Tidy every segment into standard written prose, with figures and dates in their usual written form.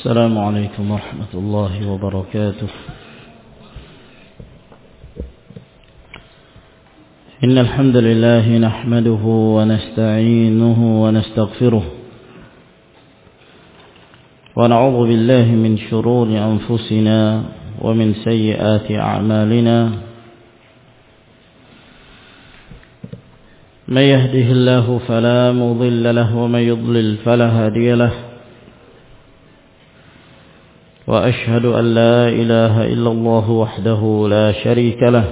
السلام عليكم ورحمة الله وبركاته. إن الحمد لله نحمده ونستعينه ونستغفره ونعوذ بالله من شرور أنفسنا ومن سيئات أعمالنا. من يهده الله فلا مضل له ومن يضلل فلا هادي له. وأشهد أن لا إله إلا الله وحده لا شريك له.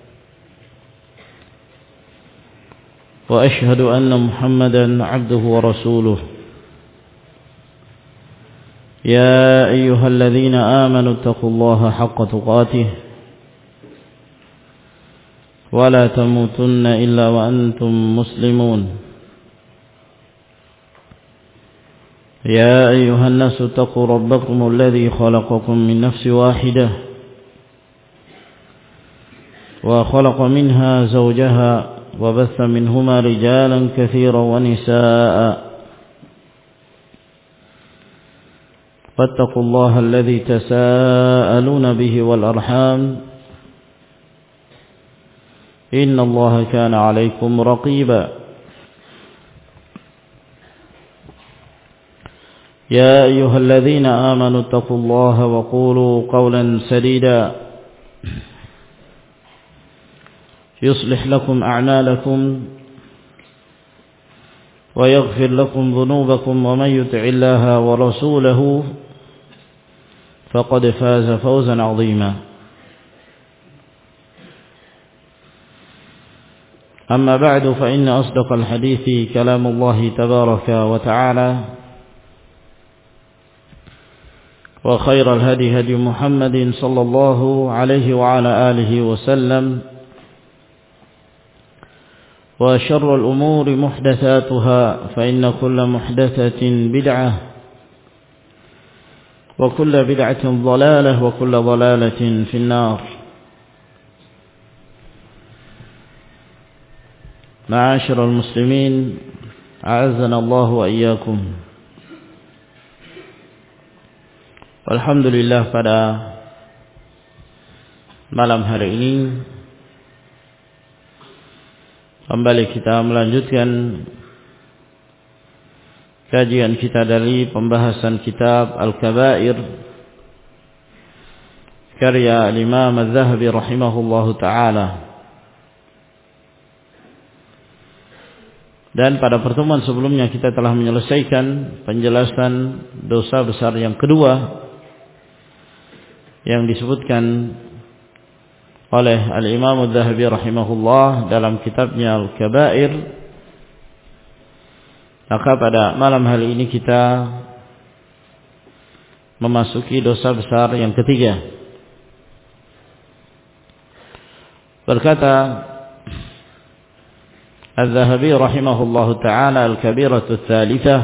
وأشهد أن محمدا عبده ورسوله. يا أيها الذين آمنوا اتقوا الله حق تقاته ولا تموتن إلا وأنتم مسلمون. يا أيها الناس اتقوا ربكم الذي خلقكم من نفس واحدة وخلق منها زوجها وبث منهما رجالا كثيرا ونساء. فاتقوا الله الذي تساءلون به والأرحام إن الله كان عليكم رقيبا. يا أيها الذين آمنوا اتقوا الله وقولوا قولا سديدا يصلح لكم أعمالكم ويغفر لكم ذنوبكم ومن يطع الله ورسوله فقد فاز فوزا عظيما. أما بعد فإن أصدق الحديث كلام الله تبارك وتعالى وخير الهدي هدي محمد صلى الله عليه وعلى آله وسلم وشر الأمور محدثاتها فإن كل محدثة بدعة وكل بدعة ضلالة وكل ضلالة في النار. معاشر المسلمين أعزنا الله وإياكم. Alhamdulillah, pada malam hari ini kembali kita melanjutkan kajian kita dari pembahasan kitab Al-Kabair karya Imam Az-Zahabi rahimahullahu ta'ala. Dan pada pertemuan sebelumnya kita telah menyelesaikan penjelasan dosa besar yang kedua yang disebutkan oleh Al-Imam Az-Zahabi rahimahullah dalam kitabnya Al-Kabair. Maka pada malam hari ini kita memasuki dosa besar yang ketiga. Berkata Az-Zahabi rahimahullahu ta'ala, Al-Kabiratu Tsalitsah,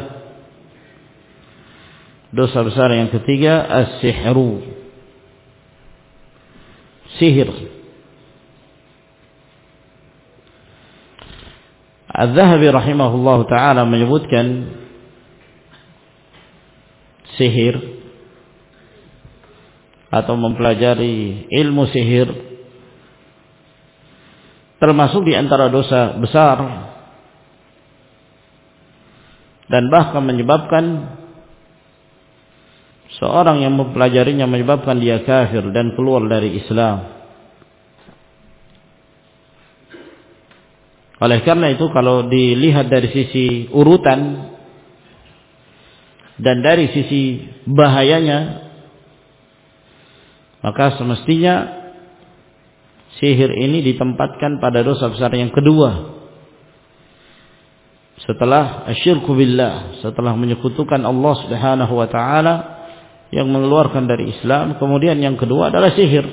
dosa besar yang ketiga, as-sihru, sihir. Az-Zahabi rahimahullahu ta'ala menyebutkan sihir atau mempelajari ilmu sihir termasuk di antara dosa besar dan bahkan menyebabkan seorang yang mempelajarinya menyebabkan dia kafir dan keluar dari Islam. Oleh karena itu, kalau dilihat dari sisi urutan dan dari sisi bahayanya, maka semestinya sihir ini ditempatkan pada dosa besar yang kedua setelah asyirku billah, setelah menyekutukan Allah Subhanahu wa ta'ala yang mengeluarkan dari Islam. Kemudian yang kedua adalah sihir,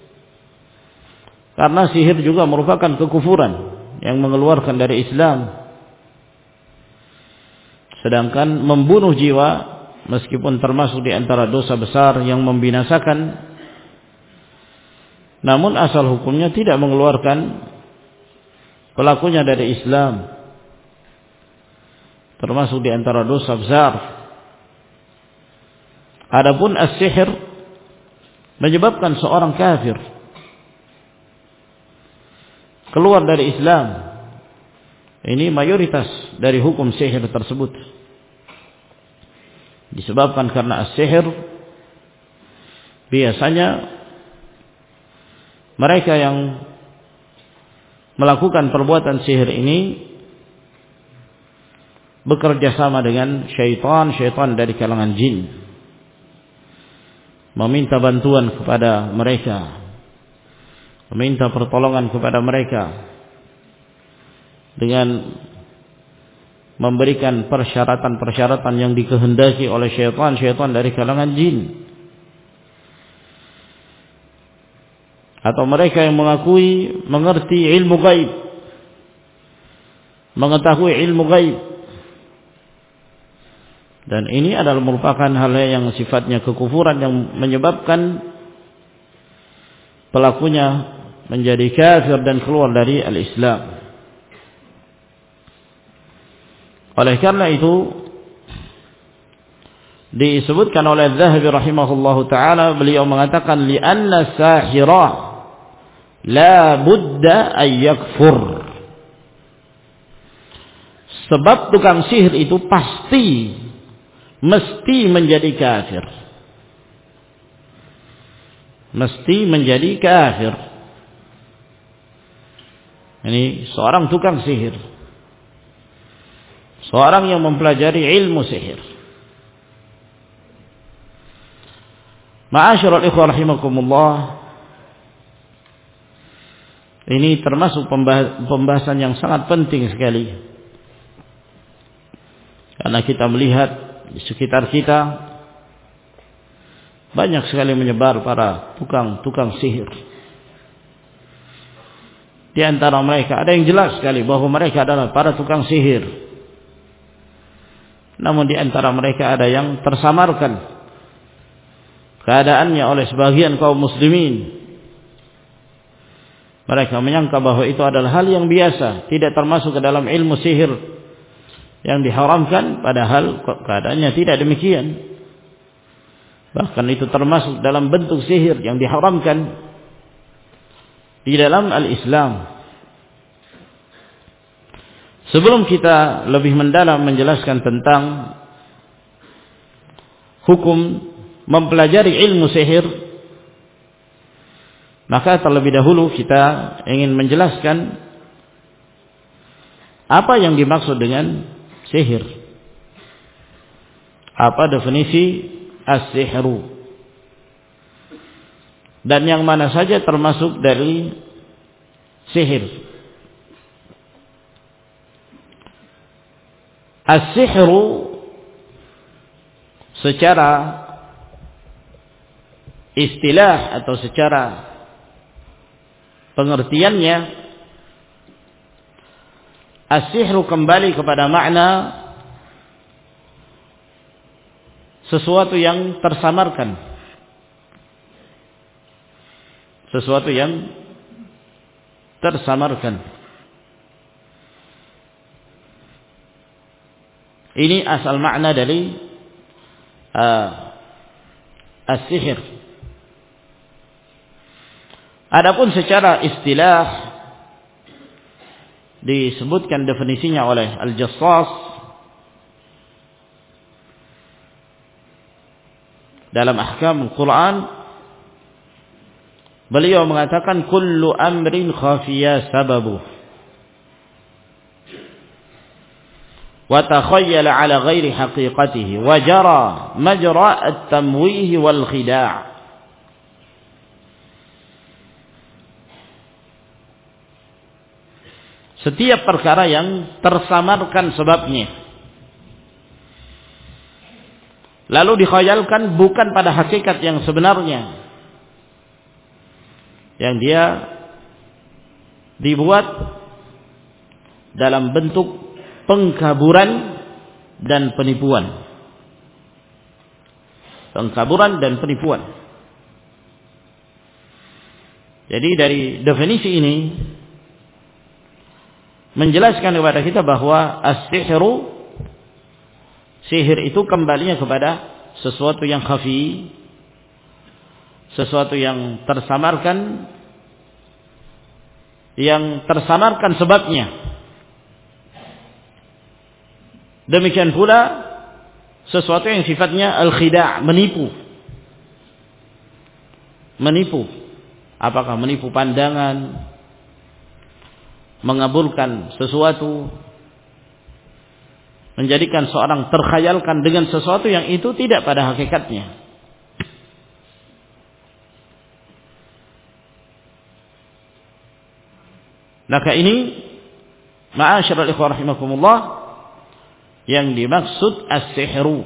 karena sihir juga merupakan kekufuran yang mengeluarkan dari Islam. Sedangkan membunuh jiwa meskipun termasuk di antara dosa besar yang membinasakan, namun asal hukumnya tidak mengeluarkan pelakunya dari Islam, termasuk di antara dosa besar. Adapun as-sihir menyebabkan seorang kafir keluar dari Islam. Ini mayoritas dari hukum sihir tersebut disebabkan karena as-sihir biasanya mereka yang melakukan perbuatan sihir ini bekerja sama dengan syaitan dari kalangan jin, meminta bantuan kepada mereka, meminta pertolongan kepada mereka dengan memberikan persyaratan-persyaratan yang dikehendaki oleh syaitan dari kalangan jin. Atau mereka yang mengerti ilmu gaib, mengetahui ilmu gaib. Dan ini adalah merupakan hal yang sifatnya kekufuran yang menyebabkan pelakunya menjadi kafir dan keluar dari al-Islam. Oleh karena itu disebutkan oleh Az-Zahabi rahimahullahu taala, beliau mengatakan li'anna sahira la budda ay yakfur. Sebab tukang sihir itu mesti menjadi kafir. Mesti menjadi kafir. Ini seorang tukang sihir, seorang yang mempelajari ilmu sihir. Ma'asyiral ikhwah rahimakumullah, ini termasuk pembahasan yang sangat penting sekali. Karena kita melihat di sekitar kita banyak sekali menyebar para tukang sihir. Di antara mereka ada yang jelas sekali bahwa mereka adalah para tukang sihir. Namun di antara mereka ada yang tersamarkan keadaannya oleh sebagian kaum muslimin. Mereka menyangka bahwa itu adalah hal yang biasa, tidak termasuk ke dalam ilmu sihir yang diharamkan, padahal keadaannya tidak demikian. Bahkan itu termasuk dalam bentuk sihir yang diharamkan di dalam al-Islam. Sebelum kita lebih mendalam menjelaskan tentang hukum mempelajari ilmu sihir, maka terlebih dahulu kita ingin menjelaskan apa yang dimaksud dengan sihir. Apa definisi as-sihru? Dan yang mana saja termasuk dari sihir. As-sihru secara istilah atau secara pengertiannya, as-sihru kembali kepada makna sesuatu yang tersamarkan, sesuatu yang tersamarkan. Ini asal makna dari as-sihir. Adapun secara istilah disebutkan definisinya oleh Al-Jassas dalam ahkam Al-Quran. Beliau mengatakan kullu amrin khafiya sababuh wa takhayyala ala ghairi haqiqatihi wa jara majra at-tamwih wal khida'. Setiap perkara yang tersamarkan sebabnya lalu dikhayalkan bukan pada hakikat yang sebenarnya, yang dia dibuat dalam bentuk pengkaburan dan penipuan. Pengkaburan dan penipuan. Jadi dari definisi ini menjelaskan kepada kita bahwa as-sihru, sihir itu kembalinya kepada sesuatu yang khafi, sesuatu yang tersamarkan, sebabnya. Demikian pula sesuatu yang sifatnya al-khida', menipu. Apakah menipu pandangan, mengabulkan sesuatu, menjadikan seorang terkhayalkan dengan sesuatu yang itu tidak pada hakikatnya. Maka ini ma'asyiral ikhwah rahimakumullah yang dimaksud as-sihru,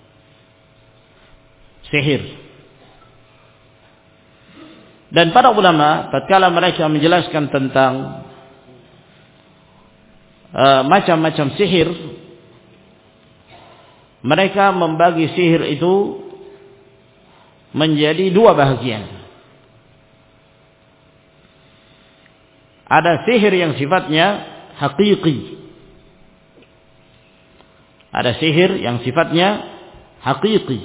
sihir. Dan para ulama tatkala mereka menjelaskan tentang macam-macam sihir, mereka membagi sihir itu menjadi dua bahagian. Ada sihir yang sifatnya hakiki. Ada sihir yang sifatnya hakiki,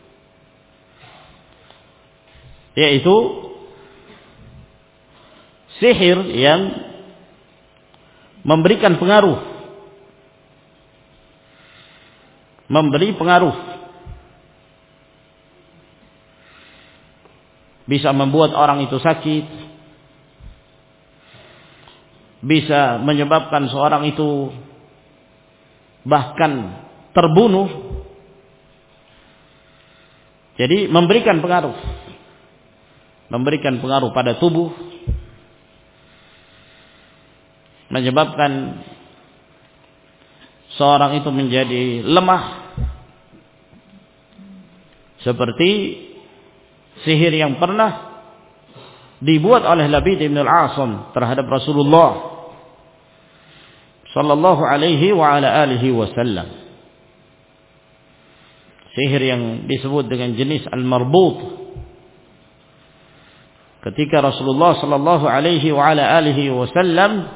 yaitu sihir yang memberikan pengaruh, memberi pengaruh, bisa membuat orang itu sakit, bisa menyebabkan seorang itu bahkan terbunuh. Jadi memberikan pengaruh pada tubuh, menyebabkan seorang itu menjadi lemah, seperti sihir yang pernah dibuat oleh Labid bin al-Asam terhadap Rasulullah sallallahu alaihi wa ala alihi wasallam. Sihir yang disebut dengan jenis al-marbut. Ketika Rasulullah sallallahu alaihi wa ala alihi wasallam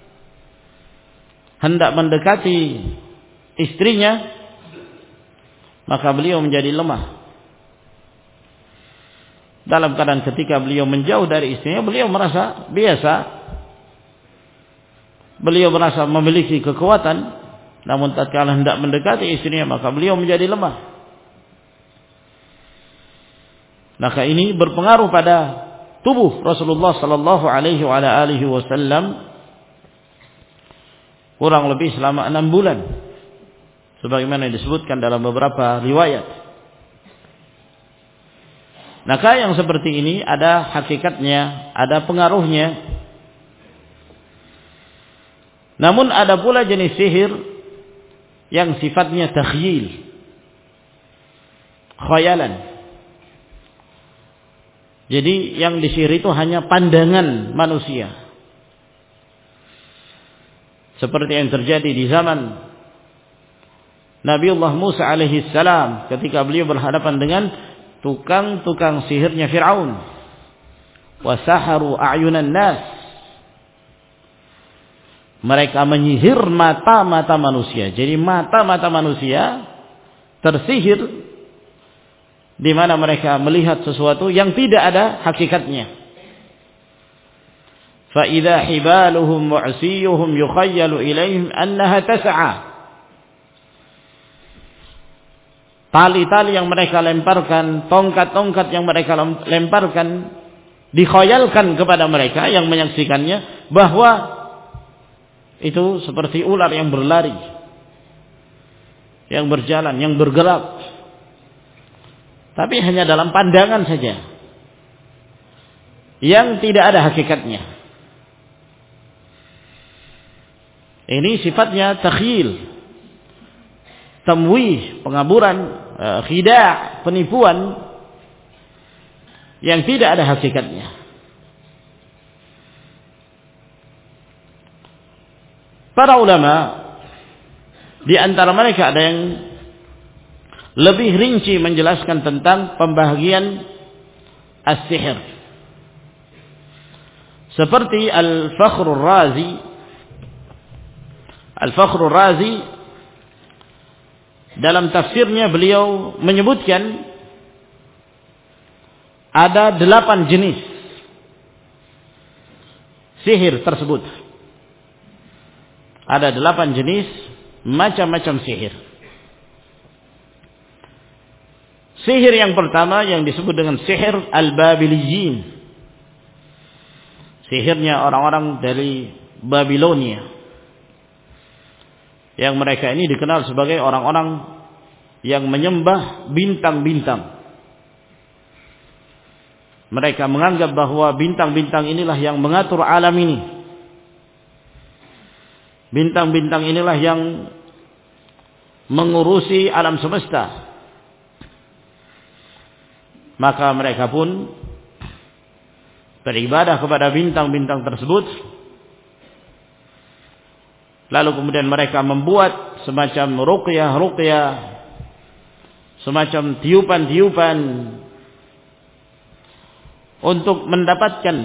hendak mendekati istrinya, maka beliau menjadi lemah. Dalam keadaan ketika beliau menjauh dari istrinya, beliau merasa biasa, beliau merasa memiliki kekuatan, namun tatkala hendak mendekati istrinya, maka beliau menjadi lemah. Maka ini berpengaruh pada tubuh Rasulullah sallallahu alaihi wa ala alihi wasallam kurang lebih selama 6 bulan, sebagaimana disebutkan dalam beberapa riwayat. Maka yang seperti ini ada hakikatnya, ada pengaruhnya. Namun ada pula jenis sihir yang sifatnya takhyil, khayalan. Jadi yang disihir itu hanya pandangan manusia, seperti yang terjadi di zaman Nabiullah Musa alaihi salam ketika beliau berhadapan dengan tukang-tukang sihirnya Fir'aun. Wasaharu a'yunan nas. Mereka menyihir mata-mata manusia. Jadi mata-mata manusia tersihir, di mana mereka melihat sesuatu yang tidak ada hakikatnya. Fa idza hibaluhum mu'siyuhum yukhayyalu ilaihim annaha tas'a. Tali-tali yang mereka lemparkan, tongkat-tongkat yang mereka lemparkan, dikhayalkan kepada mereka yang menyaksikannya bahwa itu seperti ular yang berlari, yang berjalan, yang bergerak. Tapi hanya dalam pandangan saja, yang tidak ada hakikatnya. Ini sifatnya takhyil, tamwih, pengaburan, khida', penipuan yang tidak ada hakikatnya. Para ulama di antara mereka ada yang lebih rinci menjelaskan tentang pembahagian as-sihir, seperti Al-Fakhrur Razi. Al-Fakhrur Razi dalam tafsirnya beliau menyebutkan ada 8 jenis sihir tersebut. Ada 8 jenis macam-macam sihir. Sihir yang pertama yang disebut dengan sihir al-Babiliyin. Sihirnya orang-orang dari Babilonia. Yang mereka ini dikenal sebagai orang-orang yang menyembah bintang-bintang. Mereka menganggap bahwa bintang-bintang inilah yang mengatur alam ini. Bintang-bintang inilah yang mengurusi alam semesta. Maka mereka pun beribadah kepada bintang-bintang tersebut. Lalu kemudian mereka membuat semacam ruqyah, semacam tiupan-tiupan untuk mendapatkan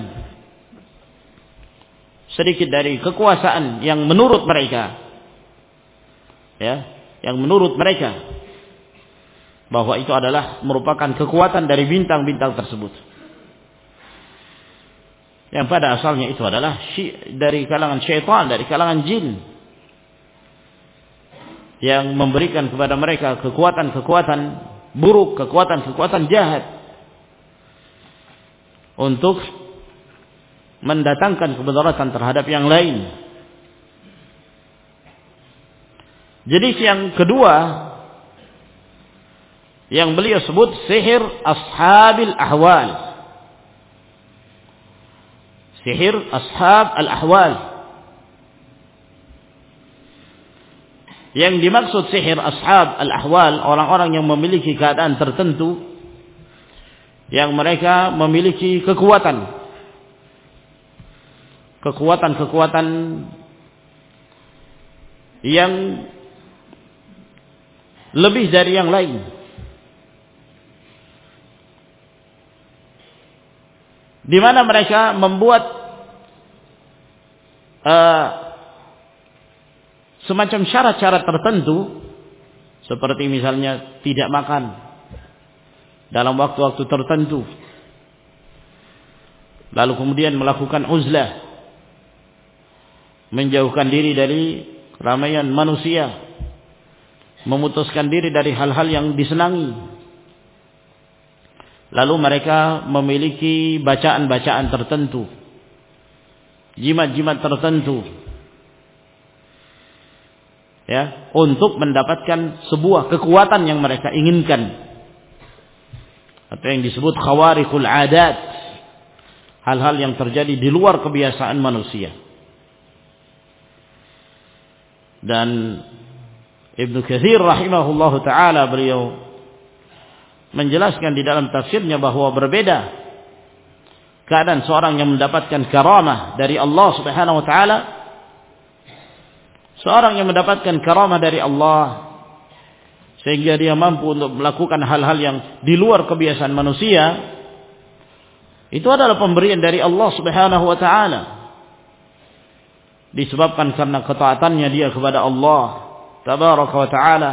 sedikit dari kekuasaan yang menurut mereka, ya, yang menurut mereka bahwa itu adalah merupakan kekuatan dari bintang-bintang tersebut. Yang pada asalnya itu adalah dari kalangan syaitan, dari kalangan jin, yang memberikan kepada mereka kekuatan-kekuatan buruk, kekuatan-kekuatan jahat untuk mendatangkan kemudaratan terhadap yang lain. Jenis yang kedua yang beliau sebut sihir ashabil ahwal. Sihir ashab al-ahwal. Yang dimaksud sihir ashab al-ahwal, orang-orang yang memiliki keadaan tertentu, yang mereka memiliki kekuatan yang lebih dari yang lain. Di mana mereka membuat semacam syarat-syarat tertentu, seperti misalnya tidak makan dalam waktu-waktu tertentu, lalu kemudian melakukan uzlah, menjauhkan diri dari keramaian manusia, memutuskan diri dari hal-hal yang disenangi. Lalu mereka memiliki bacaan-bacaan tertentu, jimat-jimat tertentu, ya, untuk mendapatkan sebuah kekuatan yang mereka inginkan, atau yang disebut khawariqul adat, hal-hal yang terjadi di luar kebiasaan manusia. Dan Ibnu Katsir rahimahullahu taala beliau menjelaskan di dalam tafsirnya bahwa berbeda keadaan seorang yang mendapatkan karamah dari Allah Subhanahu wa taala, seorang yang mendapatkan karamah dari Allah sehingga dia mampu untuk melakukan hal-hal yang di luar kebiasaan manusia, itu adalah pemberian dari Allah Subhanahu wa taala, disebabkan karena ketaatannya dia kepada Allah tabaraka wa taala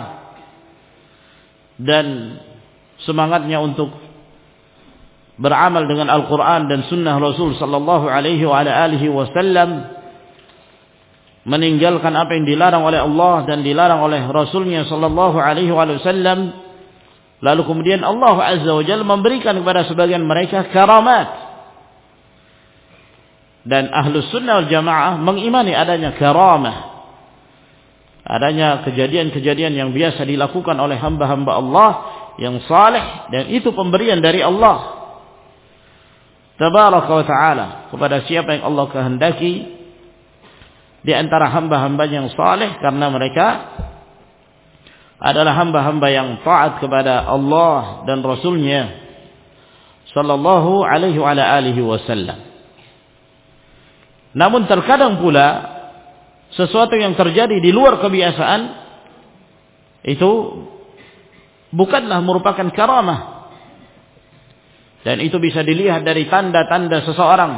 dan semangatnya untuk beramal dengan Al-Quran dan Sunnah Rasul sallallahu alaihi wa ala alihi wasallam, meninggalkan apa yang dilarang oleh Allah dan dilarang oleh Rasulnya sallallahu alaihi wa sallam. Lalu kemudian Allah Azza wa Jalla memberikan kepada sebagian mereka karamat, dan Ahlus Sunnah wal Jamaah mengimani adanya karamah, adanya kejadian-kejadian yang biasa dilakukan oleh hamba-hamba Allah yang saleh, dan itu pemberian dari Allah tabaraka wa taala kepada siapa yang Allah kehendaki di antara hamba-hamba yang saleh, karena mereka adalah hamba-hamba yang taat kepada Allah dan Rasulnya sallallahu alaihi wa alihi wasallam. Namun terkadang pula sesuatu yang terjadi di luar kebiasaan itu bukanlah merupakan karamah, dan itu bisa dilihat dari tanda-tanda seseorang.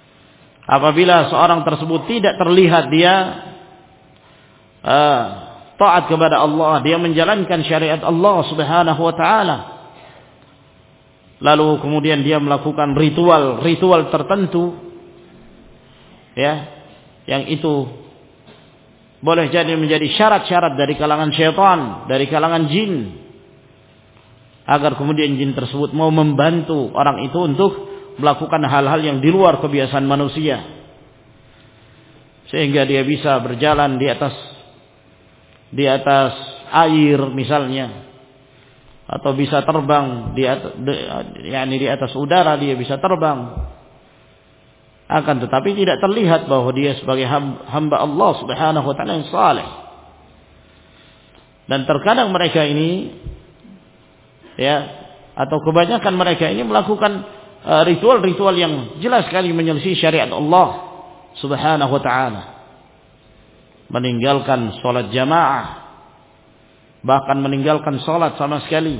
Apabila seorang tersebut tidak terlihat dia taat kepada Allah, dia menjalankan syariat Allah Subhanahu wa taala. Lalu kemudian dia melakukan ritual tertentu, ya, yang itu boleh jadi menjadi syarat-syarat dari kalangan syaitan, dari kalangan jin, agar kemudian jin tersebut mau membantu orang itu untuk melakukan hal-hal yang di luar kebiasaan manusia, sehingga dia bisa berjalan di atas air misalnya, atau bisa terbang di atas udara, dia bisa terbang. Akan tetapi tidak terlihat bahwa dia sebagai hamba Allah Subhanahu wa taala yang saleh. Dan terkadang mereka ini, ya, atau kebanyakan mereka ini melakukan ritual-ritual yang jelas sekali menyelisih syariat Allah Subhanahu wa taala. Meninggalkan salat jamaah, bahkan meninggalkan salat sama sekali.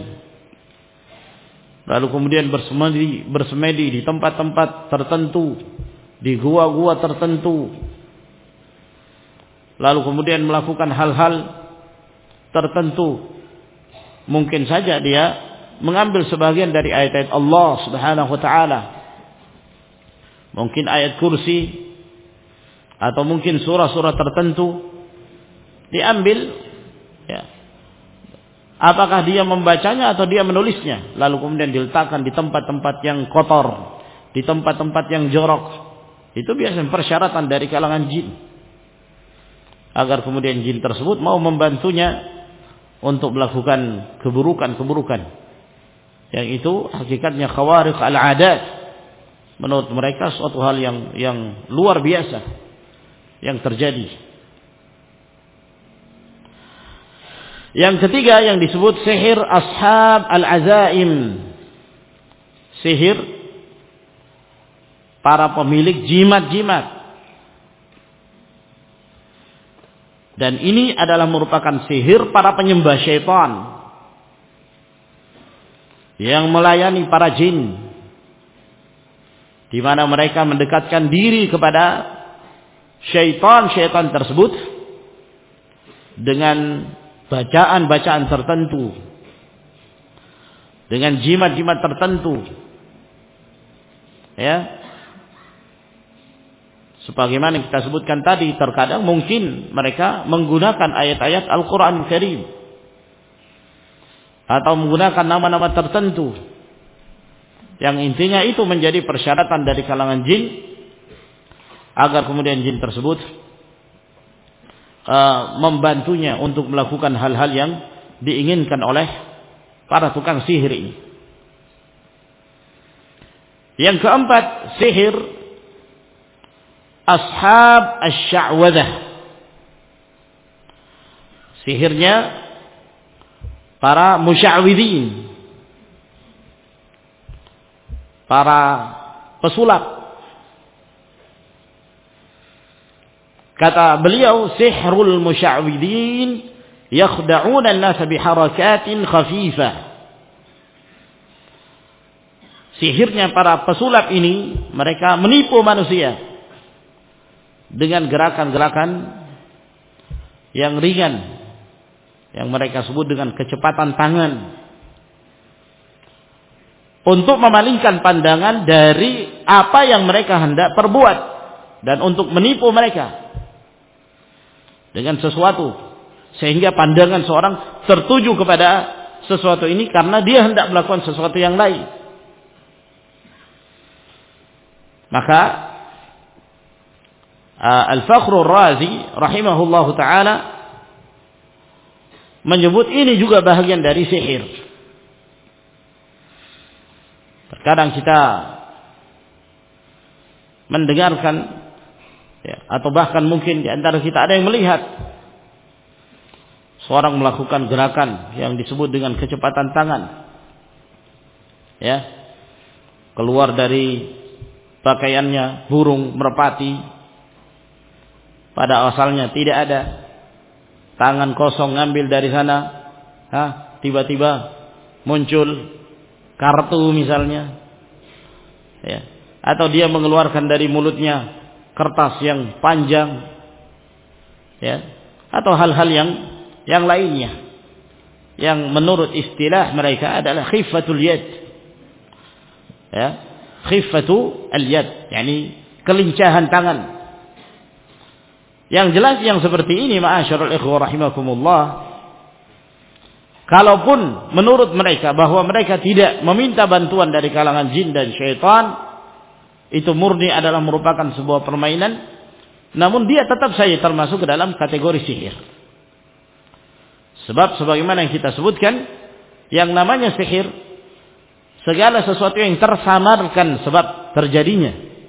Lalu kemudian bersemedi di tempat-tempat tertentu, di gua-gua tertentu. Lalu kemudian melakukan hal-hal tertentu. Mungkin saja dia mengambil sebagian dari ayat-ayat Allah Subhanahu wa taala. Mungkin ayat kursi, atau mungkin surah-surah tertentu diambil, ya. Apakah dia membacanya atau dia menulisnya, lalu kemudian diletakkan di tempat-tempat yang kotor, di tempat-tempat yang jorok. Itu biasanya persyaratan dari kalangan jin, agar kemudian jin tersebut mau membantunya untuk melakukan keburukan-keburukan, yang itu hakikatnya khawariq al-adat. Menurut mereka suatu hal yang luar biasa yang terjadi. Yang ketiga yang disebut sihir ashab al-azaim, sihir para pemilik jimat-jimat. Dan ini adalah merupakan sihir para penyembah syaitan yang melayani para jin, di mana mereka mendekatkan diri kepada syaitan-syaitan tersebut dengan bacaan-bacaan tertentu, dengan jimat-jimat tertentu, ya. Sebagaimana kita sebutkan tadi, terkadang mungkin mereka menggunakan ayat-ayat Al-Quran Karim, atau menggunakan nama-nama tertentu, yang intinya itu menjadi persyaratan dari kalangan jin, agar kemudian jin tersebut membantunya untuk melakukan hal-hal yang diinginkan oleh para tukang sihir ini. Yang keempat, sihir ashab asy-sya'wadah, sihirnya para musya'widin, para pesulap. Kata beliau, sihrul musya'widin yakhda'una an-nas biharakatin khafifah. Sihirnya para pesulap ini, mereka menipu manusia dengan gerakan-gerakan yang ringan, yang mereka sebut dengan kecepatan tangan, untuk memalingkan pandangan dari apa yang mereka hendak perbuat, dan untuk menipu mereka dengan sesuatu, sehingga pandangan seorang tertuju kepada sesuatu ini karena dia hendak melakukan sesuatu yang lain. Maka Al-Fakhrur Razi rahimahullahu taala menyebut ini juga bahagian dari sihir. Terkadang kita mendengarkan, ya, atau bahkan mungkin di antara kita ada yang melihat seorang melakukan gerakan yang disebut dengan kecepatan tangan, ya, keluar dari pakaiannya burung merpati, pada asalnya tidak ada, tangan kosong ngambil dari sana, tiba-tiba muncul kartu misalnya, ya, atau dia mengeluarkan dari mulutnya kertas yang panjang, ya, atau hal-hal yang yang lainnya, yang menurut istilah mereka adalah khifatul yad. Ya, khifatu al-yad, yakni kelincahan tangan. Yang jelas yang seperti ini, ma'asyiral ikhwah rahimakumullah, kalaupun menurut mereka bahwa mereka tidak meminta bantuan dari kalangan jin dan syaitan, itu murni adalah merupakan sebuah permainan, namun dia tetap saja termasuk ke dalam kategori sihir. Sebab sebagaimana yang kita sebutkan, yang namanya sihir, segala sesuatu yang tersamarkan sebab terjadinya,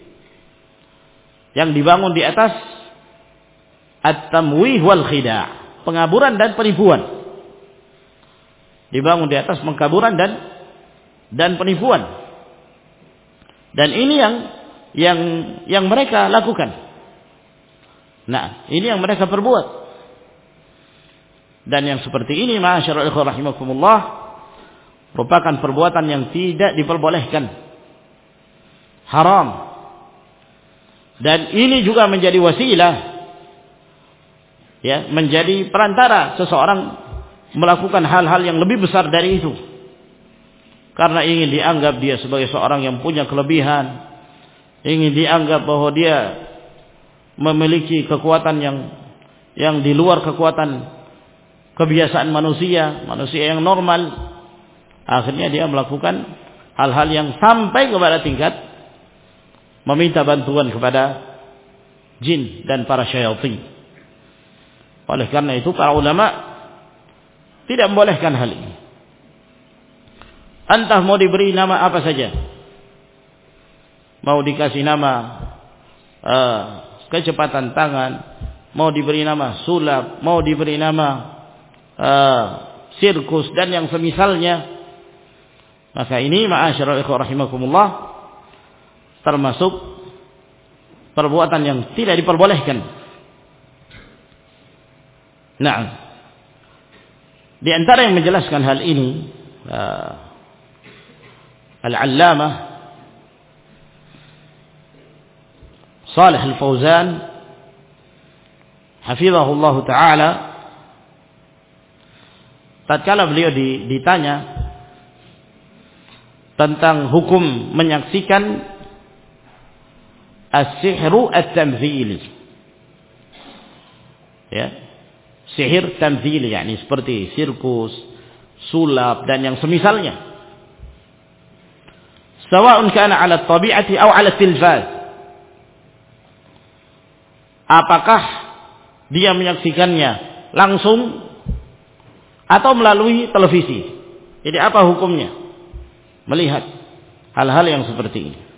yang dibangun di atas at-tamwih wal khida', pengaburan dan penipuan. Dibangun di atas pengkaburan dan penipuan. Dan ini yang mereka lakukan. Nah, ini yang mereka perbuat. Dan yang seperti ini, ma'asyiral ikhwah rahimakumullah, merupakan perbuatan yang tidak diperbolehkan. Haram. Dan ini juga menjadi wasilah, ya, menjadi perantara seseorang melakukan hal-hal yang lebih besar dari itu. Karena ingin dianggap dia sebagai seorang yang punya kelebihan, ingin dianggap bahwa dia memiliki kekuatan yang di luar kekuatan kebiasaan manusia yang normal. Akhirnya dia melakukan hal-hal yang sampai kepada tingkat meminta bantuan kepada jin dan para syaitan. Oleh karena itu para ulama tidak membolehkan hal ini. Entah mau diberi nama apa saja, mau dikasih nama kecepatan tangan, mau diberi nama sulap, mau diberi nama sirkus dan yang semisalnya, maka ini ma'asyiral ikhwah rahimakumullah termasuk perbuatan yang tidak diperbolehkan. Nah, di antara yang menjelaskan hal ini Al-Allamah Shalih Al-Fauzan hafizahullah ta'ala, tatkala beliau ditanya tentang hukum menyaksikan as-sihru at-tamthili, ya, sihir tamthili, yakni seperti sirkus, sulap dan yang semisalnya, sawa'un kana 'ala at-tabi'ati aw 'ala at-tilfaz, apakah dia menyaksikannya langsung atau melalui televisi. Jadi apa hukumnya melihat hal-hal yang seperti ini?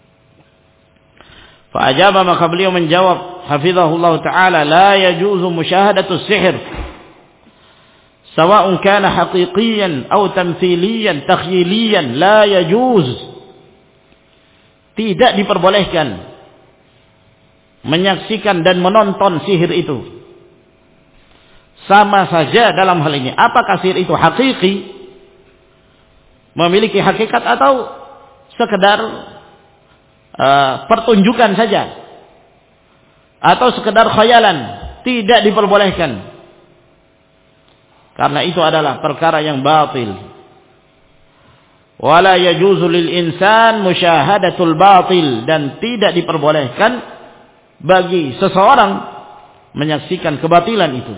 Fa'ajaba, maka beliau menjawab hafizahullah ta'ala, la yajuzu musyahadatu sihr sawa'un kana haqiqiyan aw tamthiliyan takhyiliyan, la yajuz, tidak diperbolehkan menyaksikan dan menonton sihir itu. Sama saja dalam hal ini, apakah sihir itu hakiki, memiliki hakikat, atau sekedar pertunjukan saja, atau sekedar khayalan, tidak diperbolehkan. Karena itu adalah perkara yang batil. Wala yajuzu lil insan musyahadatul batil, dan tidak diperbolehkan bagi seseorang menyaksikan kebatilan itu.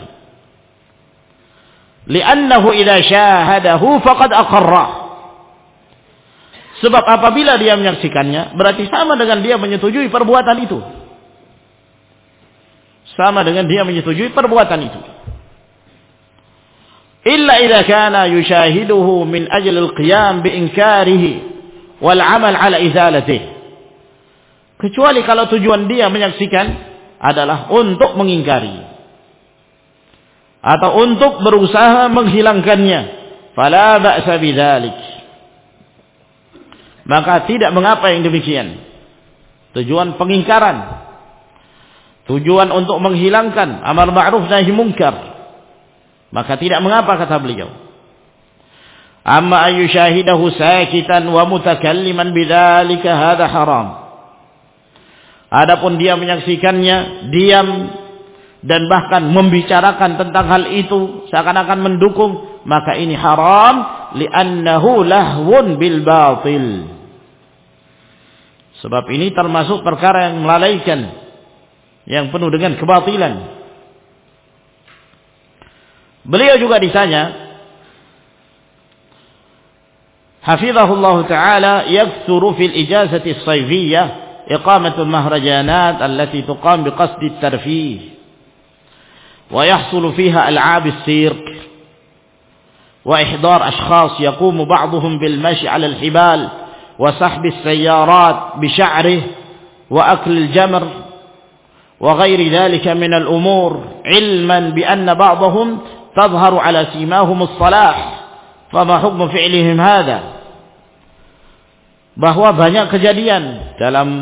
Li'annahu idza syahadahu faqad aqarra, sebab apabila dia menyaksikannya berarti sama dengan dia menyetujui perbuatan itu. Sama dengan dia menyetujui perbuatan itu. Illa idza kana yushahiduhu min ajli al-qiyam bi inkarihi wal 'amal 'ala izalatihi, kecuali kalau tujuan dia menyaksikan adalah untuk mengingkari atau untuk berusaha menghilangkannya, fala ba'sa bidzalik, maka tidak mengapa yang demikian. Tujuan pengingkaran, tujuan untuk menghilangkan amar ma'ruf nahi munkar, maka tidak mengapa, kata beliau. Amma ayyushahidahu sakitan wa mutakalliman bidzalika hadha haram. Adapun dia menyaksikannya diam dan bahkan membicarakan tentang hal itu seakan-akan mendukung, maka ini haram, li'annahu lahwun bil batil. Sebab ini termasuk perkara yang melalaikan, yang penuh dengan kebatilan. Beliau juga ditanya, hafizahullah ta'ala, yakthuru fil ijazati as-sayfiyyah iqamatu al-mahrajanat allati tuqam biqasdi at-tarfih wa yahsulu fiha al'ab as-sirk wa ihdar ashkhas yaqumu ba'dhum bil mashi 'ala al-hibal wa sahb as-sayyarat bi sya'rih wa akl al-jamr wa ghairi dhalika min al-umur 'ilman bi anna ba'dhum tadhharu 'ala simahum as-salah fama hukmu fi'lihim hadha. Bahwa banyak kejadian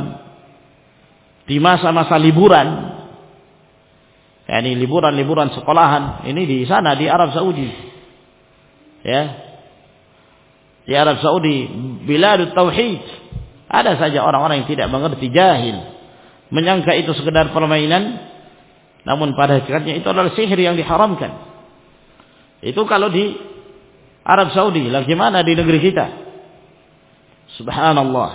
di masa-masa liburan, yakni liburan sekolahan, ini di sana di Arab Saudi, ya, di Arab Saudi, biladut tauhid, ada saja orang-orang yang tidak mengerti, jahil, menyangka itu sekedar permainan, namun pada hakikatnya itu adalah sihir yang diharamkan. Itu kalau di Arab Saudi, lah gimana di negeri kita? Subhanallah.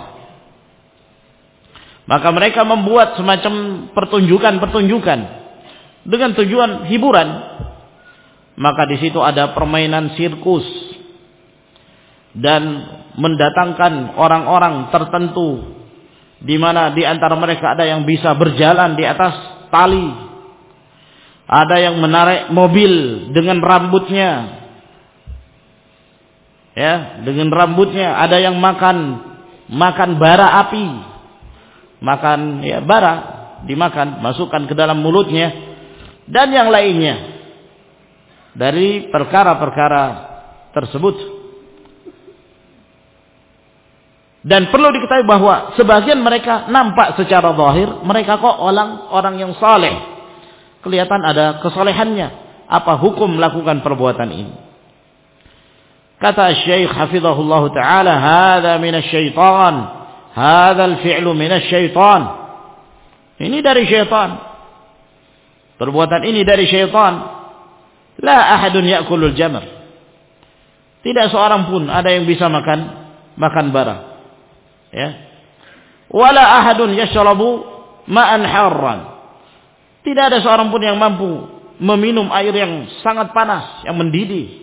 Maka mereka membuat semacam pertunjukan dengan tujuan hiburan. Maka di situ ada permainan sirkus dan mendatangkan orang-orang tertentu, di mana di antara mereka ada yang bisa berjalan di atas tali, ada yang menarik mobil dengan rambutnya. Ya, dengan rambutnya, ada yang makan bara api, makan ya bara, dimakan, masukkan ke dalam mulutnya, dan yang lainnya dari perkara-perkara tersebut. Dan perlu diketahui bahwa sebagian mereka nampak secara zahir mereka kok orang yang saleh, kelihatan ada kesalehannya. Apa hukum melakukan perbuatan ini? Kata Syekh hafizahullah ta'ala, hadza minasyaitan, hadzal fi'lu minasyaitan. Ini dari syaitan. Perbuatan ini dari syaitan. La ahadun ya'kulul jamr. Tidak seorang pun ada yang bisa makan bara. Ya. Wala ahadun yashrabu ma'an harran. Tidak ada seorang pun yang mampu meminum air yang sangat panas, yang mendidih.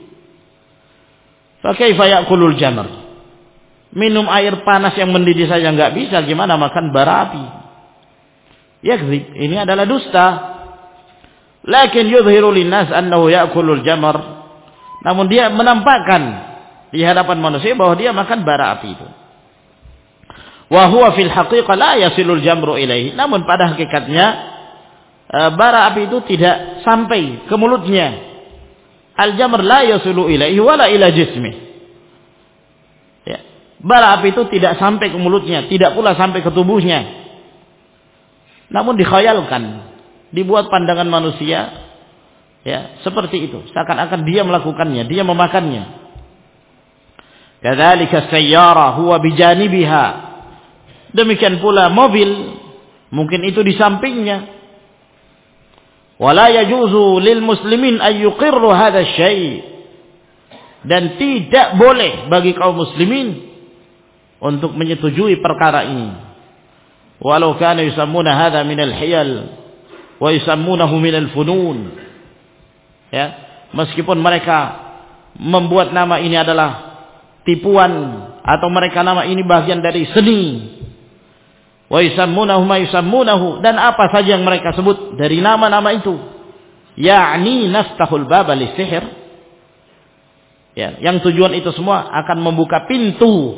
Fakaifa ya'kulul jamr? Minum air panas yang mendidih saja enggak bisa, gimana makan bara api? Yakdzib, ini adalah dusta. Lakin yudhiru linnas annahu ya'kulul jamr. Namun dia menampakkan di hadapan manusia bahwa dia makan bara api itu. Wa huwa fil haqiqah la yasilul jamru ilaihi. Namun pada hakikatnya bara api itu tidak sampai ke mulutnya. Al-jamr la yasilu ilaihi wala ila jismih. Ya. Bara api itu tidak sampai ke mulutnya, tidak pula sampai ke tubuhnya. Namun dikhayalkan, dibuat pandangan manusia, ya, seperti itu. Seakan-akan dia melakukannya, dia memakannya. Kadzalika sayyara huwa bijanibiha. Demikian pula mobil, mungkin itu di sampingnya. Wala yajuzu lil muslimin ay yuqirru hadha syai'. Dan tidak boleh bagi kaum muslimin untuk menyetujui perkara ini. Walau kana yusammuna hadha min al-hiyal wa yusammunahu min al-funun. Ya, meskipun mereka membuat nama ini adalah tipuan atau mereka nama ini bagian dari seni. Wa yusammunahu ma yusammunahu, dan apa saja yang mereka sebut dari nama-nama itu, yakni naftahul baba lisihir, ya, yang tujuan itu semua akan membuka pintu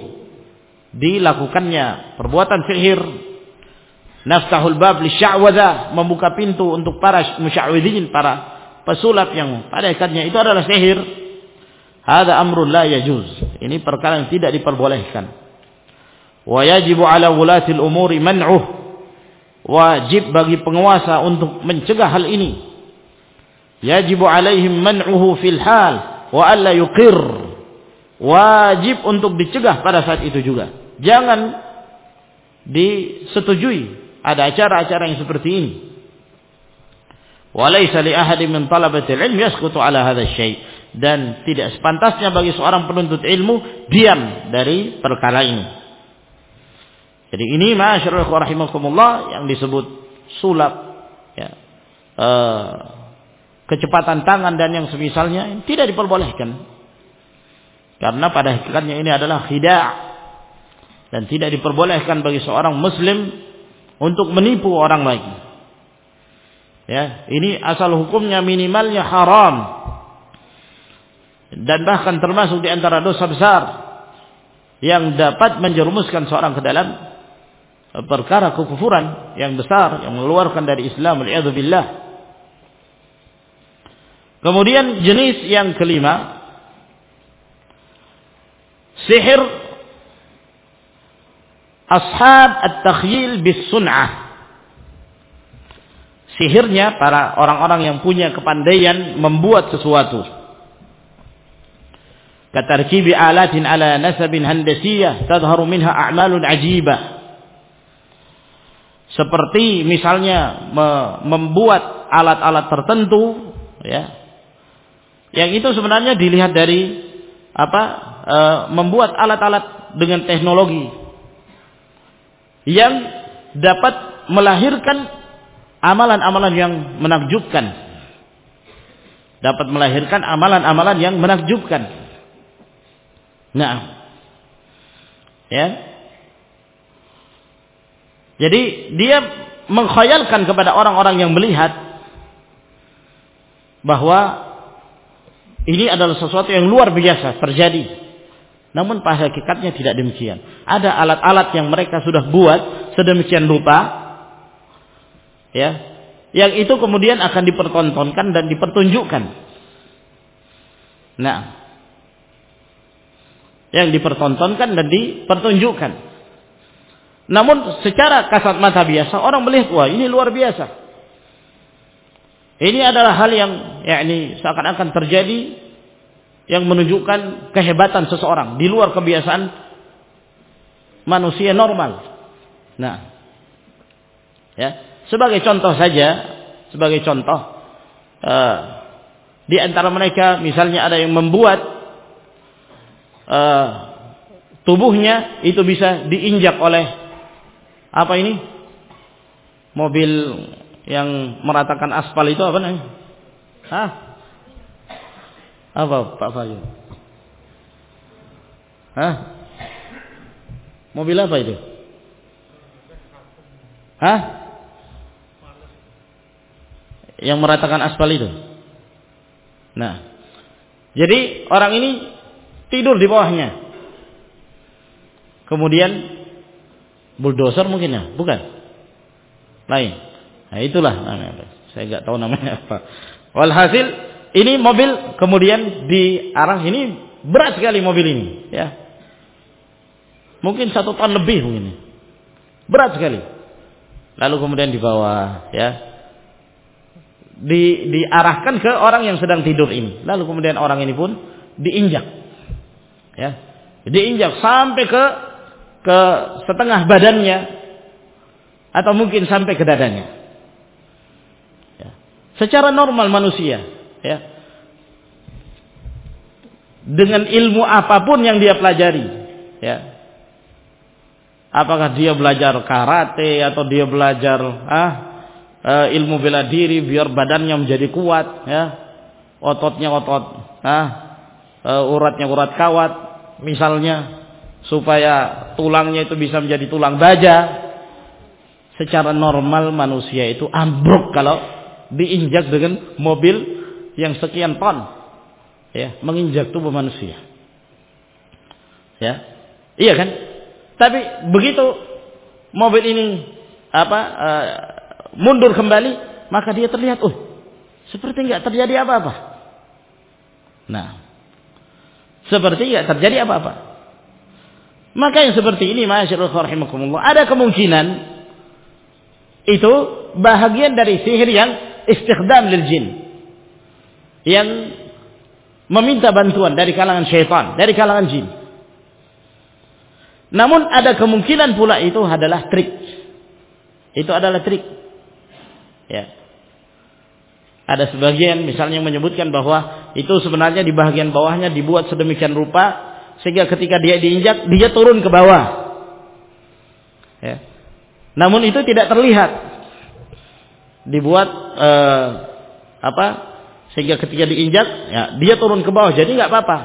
dilakukannya perbuatan sihir. Naftahul bab lisya'wadha, membuka pintu untuk para musya'widhin, para pesulap yang pada hakikatnya itu adalah sihir. Hadza amrun la yajuz, ini perkara yang tidak diperbolehkan. Wa yajibu ala wulatil umuri man'uh, wajib bagi penguasa untuk mencegah hal ini. Yajibu alaihim man'uhu fil hal wa alla yuqir, wajib untuk dicegah pada saat itu juga. Jangan disetujui ada acara-acara yang seperti ini. Wa laisa li ahadin min talabatil ilm yasqutu ala hadha syai'. Dan tidak sepantasnya bagi seorang penuntut ilmu diam dari perkara ini. Jadi ini ma'asyiral ikhwah rahimakumullah yang disebut sulap, ya, kecepatan tangan dan yang semisalnya tidak diperbolehkan. Karena pada hakikatnya ini adalah khida' dan tidak diperbolehkan bagi seorang muslim untuk menipu orang lagi. Ya, ini asal hukumnya minimalnya haram. Dan bahkan termasuk di antara dosa besar yang dapat menjerumuskan seorang ke dalam perkara kekufuran yang besar yang mengeluarkan dari Islam, wal'iyadzubillah. Kemudian jenis yang kelima, sihir ashab at-takhyil bis-sun'ah. Sihirnya para orang-orang yang punya kepandaian membuat sesuatu. Katarkibi alatin ala nasabin handasiyah tadharu minha a'malun ajibah. Seperti misalnya membuat alat-alat tertentu, ya, yang itu sebenarnya dilihat dari membuat alat-alat dengan teknologi yang dapat melahirkan amalan-amalan yang menakjubkan, dapat melahirkan amalan-amalan yang menakjubkan. Nah, ya. Jadi dia mengkhayalkan kepada orang-orang yang melihat bahwa ini adalah sesuatu yang luar biasa terjadi. Namun pada hakikatnya tidak demikian. Ada alat-alat yang mereka sudah buat sedemikian rupa, ya, yang itu kemudian akan dipertontonkan dan dipertunjukkan. Nah, yang dipertontonkan dan dipertunjukkan. Namun secara kasat mata biasa orang melihat, wah ini luar biasa. Ini adalah hal yang yakni seakan-akan terjadi yang menunjukkan kehebatan seseorang di luar kebiasaan manusia normal. Nah, ya, sebagai contoh saja, sebagai contoh, di antara mereka misalnya ada yang membuat tubuhnya itu bisa diinjak oleh apa ini? Mobil yang meratakan aspal itu apa namanya? Hah? Apa Pak Fayu? Hah? Mobil apa itu? Hah? Yang meratakan aspal itu. Nah, jadi orang ini tidur di bawahnya. Kemudian bulldozer mungkin ya, bukan? Lain. Nah, itulah namanya. Saya enggak tahu namanya apa. Walhasil ini mobil kemudian diarah, ini berat sekali mobil ini, ya. Mungkin 1 ton lebih mungkin. Berat sekali. Lalu kemudian dibawa, ya. Diarahkan ke orang yang sedang tidur ini. Lalu kemudian orang ini pun diinjak. Ya. Diinjak sampai ke setengah badannya atau mungkin sampai ke dadanya. Ya. Secara normal manusia, ya, dengan ilmu apapun yang dia pelajari, ya, apakah dia belajar karate atau dia belajar ilmu bela diri biar badannya menjadi kuat, ya, ototnya otot, uratnya urat kawat, misalnya, supaya tulangnya itu bisa menjadi tulang baja. Secara normal manusia itu ambruk kalau diinjak dengan mobil yang sekian ton, ya, menginjak tubuh manusia, ya, iya kan? Tapi begitu mobil ini mundur kembali, maka dia terlihat, seperti nggak terjadi apa-apa. Nah, seperti nggak terjadi apa-apa. Maka yang seperti ini, ma'asyiral rahimakumullah, ada kemungkinan itu bahagian dari sihir yang istighdam lil jin, yang meminta bantuan dari kalangan syaitan, dari kalangan jin. Namun ada kemungkinan pula itu adalah trik. Itu adalah trik. Ya. Ada sebagian misalnya yang menyebutkan bahwa itu sebenarnya di bagian bawahnya dibuat sedemikian rupa sehingga ketika dia diinjak dia turun ke bawah. Ya. Namun itu tidak terlihat. Dibuat sehingga ketika diinjak ya dia turun ke bawah, jadi nggak apa-apa.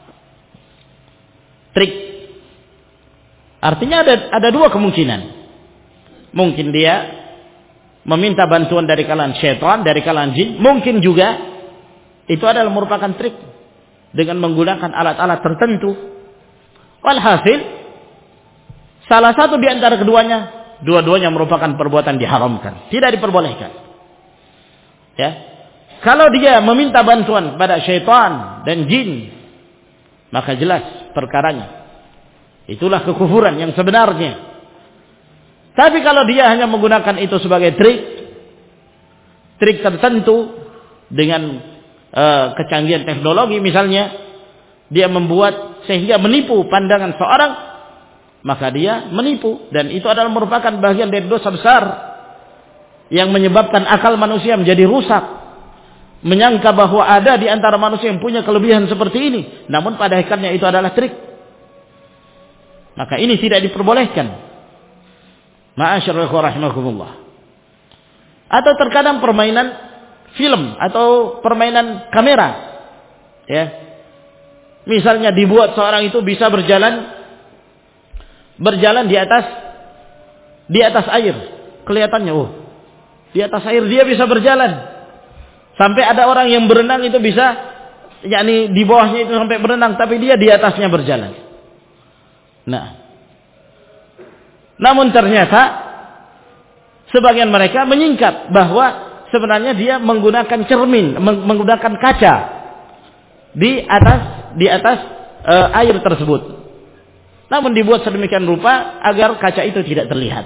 Trik. Artinya ada dua kemungkinan. Mungkin dia meminta bantuan dari kalangan syaitan, dari kalangan jin. Mungkin juga itu adalah merupakan trik dengan menggunakan alat-alat tertentu. Walhasil salah satu di antara keduanya, dua-duanya merupakan perbuatan diharamkan, tidak diperbolehkan. Ya. Kalau dia meminta bantuan pada syaitan dan jin, maka jelas perkaranya. Itulah kekufuran yang sebenarnya. Tapi kalau dia hanya menggunakan itu sebagai trik tertentu dengan kecanggihan teknologi misalnya, dia membuat sehingga menipu pandangan seorang, maka dia menipu, dan itu adalah merupakan bagian dari dosa besar yang menyebabkan akal manusia menjadi rusak, menyangka bahwa ada di antara manusia yang punya kelebihan seperti ini, namun pada hakikatnya itu adalah trik. Maka ini tidak diperbolehkan. Ma'asyiral ikhwah rahimakumullah. Atau terkadang permainan film atau permainan kamera, ya. Misalnya dibuat seorang itu bisa berjalan di atas air. Kelihatannya, di atas air dia bisa berjalan. Sampai ada orang yang berenang itu bisa, yakni di bawahnya itu sampai berenang, tapi dia di atasnya berjalan. Nah, namun ternyata sebagian mereka menyingkap bahwa sebenarnya dia menggunakan cermin, menggunakan kaca di atas air tersebut. Namun dibuat sedemikian rupa agar kaca itu tidak terlihat.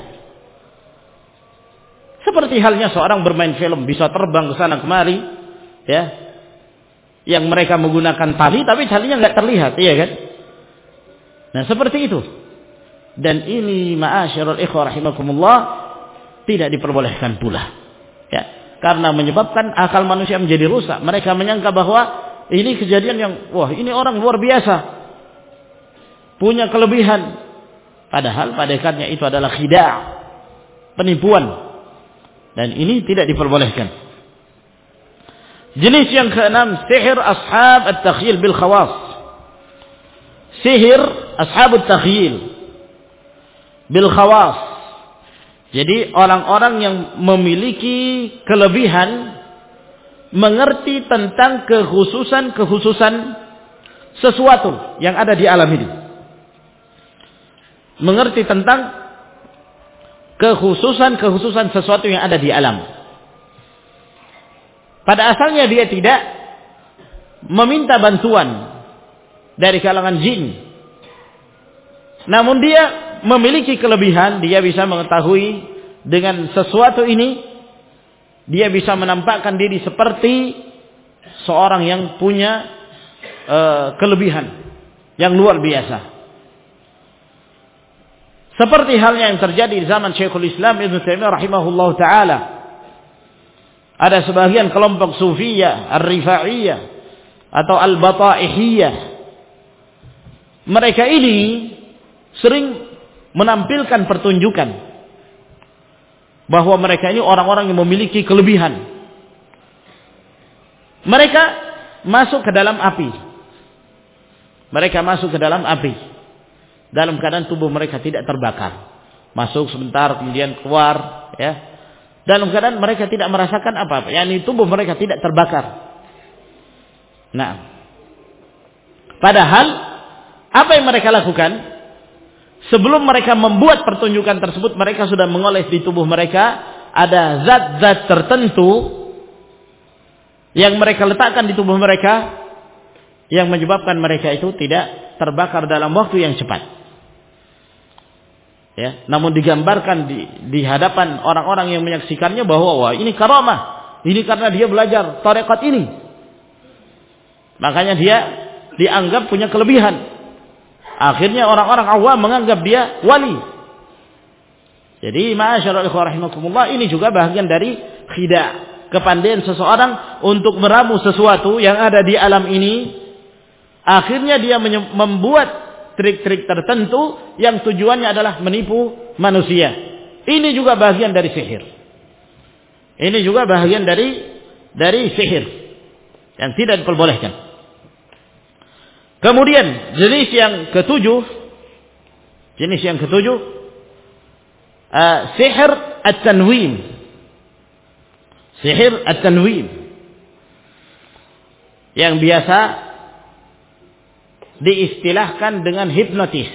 Seperti halnya seorang bermain film bisa terbang ke sana kemari, ya. Yang mereka menggunakan tali, tapi talinya nggak terlihat, iya kan? Nah, seperti itu. Dan ini ma'asyiral ikhwah rahimakumullah tidak diperbolehkan pula. Ya, karena menyebabkan akal manusia menjadi rusak. Mereka menyangka bahwa ini kejadian yang ini orang luar biasa, punya kelebihan. Padahal pada hakikatnya itu adalah khida', penipuan. Dan ini tidak diperbolehkan. Jenis yang keenam, sihir ashab at-takhyil bil khawas. Sihir ashab at-takhyil bil khawas. Jadi orang-orang yang memiliki kelebihan mengerti tentang kekhususan sesuatu yang ada di alam ini. Mengerti tentang kekhususan sesuatu yang ada di alam. Pada asalnya dia tidak meminta bantuan dari kalangan jin. Namun dia memiliki kelebihan, dia bisa mengetahui dengan sesuatu ini, dia bisa menampakkan diri seperti seorang yang punya kelebihan yang luar biasa. Seperti halnya yang terjadi di zaman Syekhul Islam Ibnu Taimiyah rahimahullah taala. Ada sebagian kelompok Sufiyah, Ar-Rifaiyah atau Al-Bata'ihiyah. Mereka ini sering menampilkan pertunjukan bahwa mereka ini orang-orang yang memiliki kelebihan. Mereka masuk ke dalam api. Dalam keadaan tubuh mereka tidak terbakar. Masuk sebentar kemudian keluar, ya. Dalam keadaan mereka tidak merasakan apa-apa, yakni tubuh mereka tidak terbakar. Nah, padahal apa yang mereka lakukan? Sebelum mereka membuat pertunjukan tersebut, mereka sudah mengoles di tubuh mereka ada zat-zat tertentu yang mereka letakkan di tubuh mereka yang menyebabkan mereka itu tidak terbakar dalam waktu yang cepat. Ya, namun digambarkan di hadapan orang-orang yang menyaksikannya bahwa ini karamah, ini karena dia belajar tarekat ini, makanya dia dianggap punya kelebihan. Akhirnya orang-orang awam menganggap dia wali. Jadi ma'asyiral ikhwah rahimakumullah, ini juga bagian dari khida', kepandaian seseorang untuk meramu sesuatu yang ada di alam ini, akhirnya dia membuat trik-trik tertentu yang tujuannya adalah menipu manusia. Ini juga bagian dari sihir. Ini juga bagian dari sihir yang tidak diperbolehkan. Kemudian jenis yang ketujuh, sihir at-tanwim. Sihir at-tanwim yang biasa diistilahkan dengan hipnotis.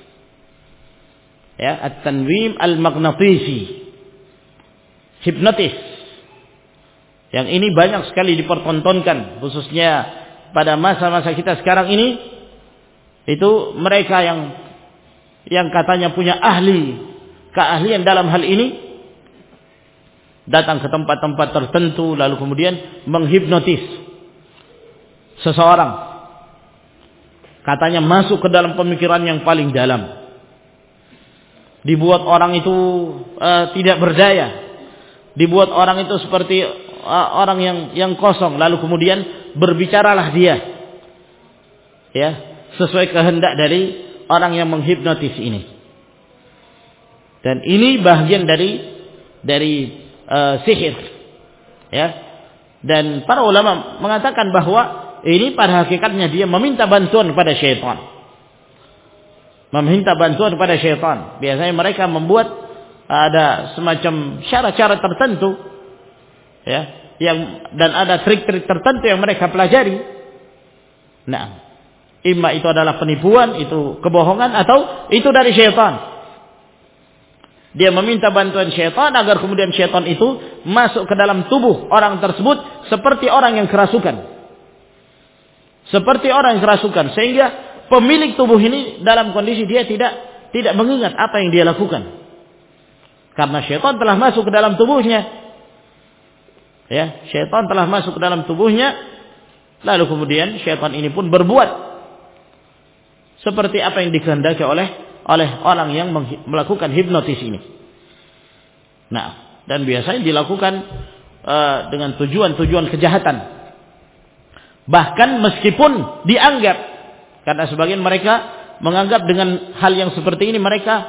Ya, at-tanwim al-maghnatisi. Hipnotis. Yang ini banyak sekali dipertontonkan, khususnya pada masa-masa kita sekarang ini. Itu mereka yang katanya punya keahlian dalam hal ini, datang ke tempat-tempat tertentu lalu kemudian menghipnotis seseorang, katanya masuk ke dalam pemikiran yang paling dalam, dibuat orang itu tidak berdaya, dibuat orang itu seperti orang yang kosong, lalu kemudian berbicaralah dia, ya, sesuai kehendak dari orang yang menghipnotis ini. Dan ini bagian dari sihir, ya. Dan para ulama mengatakan bahwa ini pada hakikatnya dia meminta bantuan kepada syaitan. Meminta bantuan kepada syaitan. Biasanya mereka membuat ada semacam cara-cara tertentu, ya, dan ada trik-trik tertentu yang mereka pelajari. Nah, imma itu adalah penipuan, itu kebohongan, atau itu dari syaitan. Dia meminta bantuan syaitan agar kemudian syaitan itu masuk ke dalam tubuh orang tersebut seperti orang yang kerasukan. Seperti orang yang kerasukan, sehingga pemilik tubuh ini dalam kondisi dia tidak mengingat apa yang dia lakukan. Karena syaitan telah masuk ke dalam tubuhnya. Ya, syaitan telah masuk ke dalam tubuhnya, lalu kemudian syaitan ini pun berbuat seperti apa yang dikehendaki oleh orang yang melakukan hipnotis ini. Nah, dan biasanya dilakukan dengan tujuan-tujuan kejahatan. Bahkan meskipun dianggap, karena sebagian mereka menganggap dengan hal yang seperti ini mereka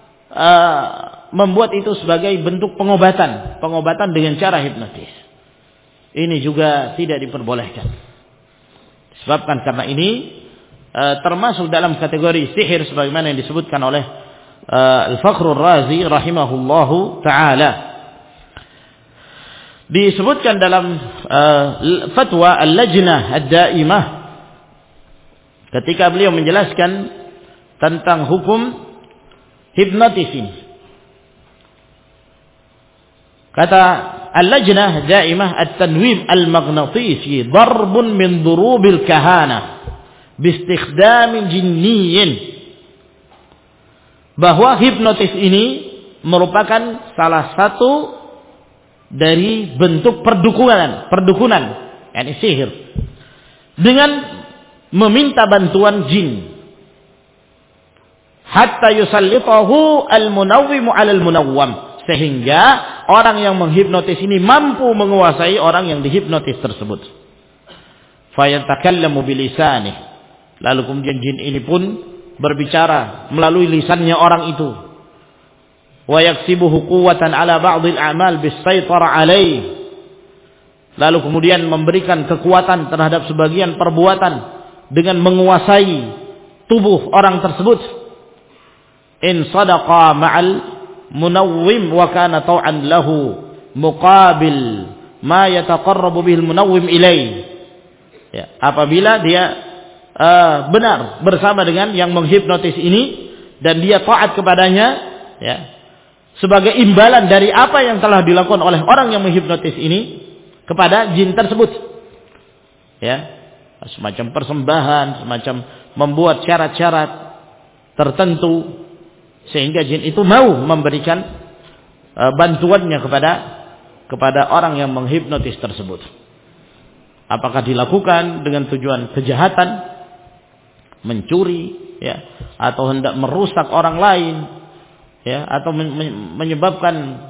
membuat itu sebagai bentuk pengobatan dengan cara hipnotis. Ini juga tidak diperbolehkan. Disebabkan karena ini termasuk dalam kategori sihir sebagaimana yang disebutkan oleh Al-Fakhrur Razi rahimahullahu taala. Disebutkan dalam fatwa Al-Lajnah Ad-Daimah ketika beliau menjelaskan tentang hukum hipnotis ini. Kata Al-Lajnah Ad-Daimah at-tanwim al-maghnatisi darbun min durubil kahana bistikhdamin jinniyin, bahwa hipnotis ini merupakan salah satu dari bentuk perdukunan, yakni sihir, dengan meminta bantuan jin, hatta yusallitahu al-munawwimu 'alal munawwam, sehingga orang yang menghipnotis ini mampu menguasai orang yang dihipnotis tersebut. Fayatakallamu bilisanih, lalu kemudian jin ini pun berbicara melalui lisannya orang itu. Wa yaksibuhu quwwatan ala ba'dil a'mal bis-saytara 'alaihi, lalu kemudian memberikan kekuatan terhadap sebagian perbuatan dengan menguasai tubuh orang tersebut. In sadaqa ma'al munawwim wa kana taw'an lahu muqabil ma yataqarrabu bihil munawwim ilaihi, ya, apabila dia benar bersama dengan yang menghipnotis ini dan dia taat kepadanya, ya, sebagai imbalan dari apa yang telah dilakukan oleh orang yang menghipnotis ini kepada jin tersebut, ya, semacam persembahan, semacam membuat syarat-syarat tertentu sehingga jin itu mau memberikan bantuannya kepada orang yang menghipnotis tersebut. Apakah dilakukan dengan tujuan kejahatan, mencuri, ya, atau hendak merusak orang lain, ya, atau menyebabkan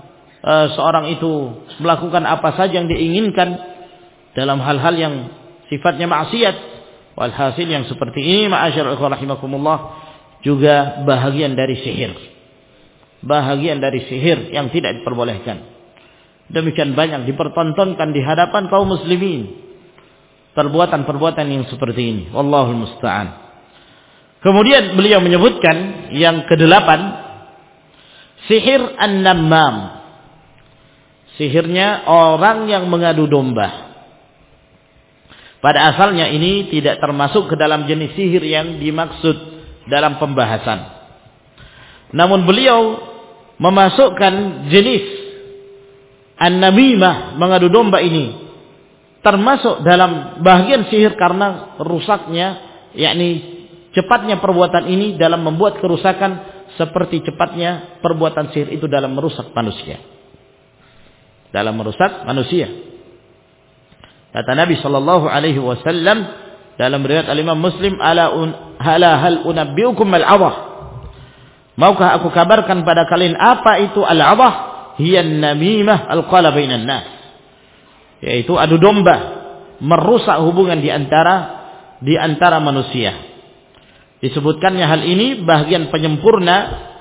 seorang itu melakukan apa saja yang diinginkan dalam hal-hal yang sifatnya maksiat. Walhasil yang seperti ini ma'asyiral ikhwan rahimakumullah juga bahagian dari sihir. Bahagian dari sihir yang tidak diperbolehkan. Demikian banyak dipertontonkan di hadapan kaum muslimin perbuatan-perbuatan yang seperti ini. Wallahul musta'an. Kemudian beliau menyebutkan yang ke-8, sihir an-nammam. Sihirnya orang yang mengadu domba. Pada asalnya ini tidak termasuk ke dalam jenis sihir yang dimaksud dalam pembahasan. Namun beliau memasukkan jenis an-namimah, mengadu domba ini termasuk dalam bagian sihir karena rusaknya, yakni cepatnya perbuatan ini dalam membuat kerusakan seperti cepatnya perbuatan sihir itu dalam merusak manusia. Dalam merusak manusia. Kata Nabi sallallahu alaihi wasallam dalam riwayat Al-Imam Muslim, hal unabbiukum al-'adhah. Maukah aku kabarkan pada kalian apa itu al-'adhah? Hiya an-namimah al-qala bainan nas. Yaitu adu domba, merusak hubungan di antara manusia. Disebutkannya hal ini bagian penyempurna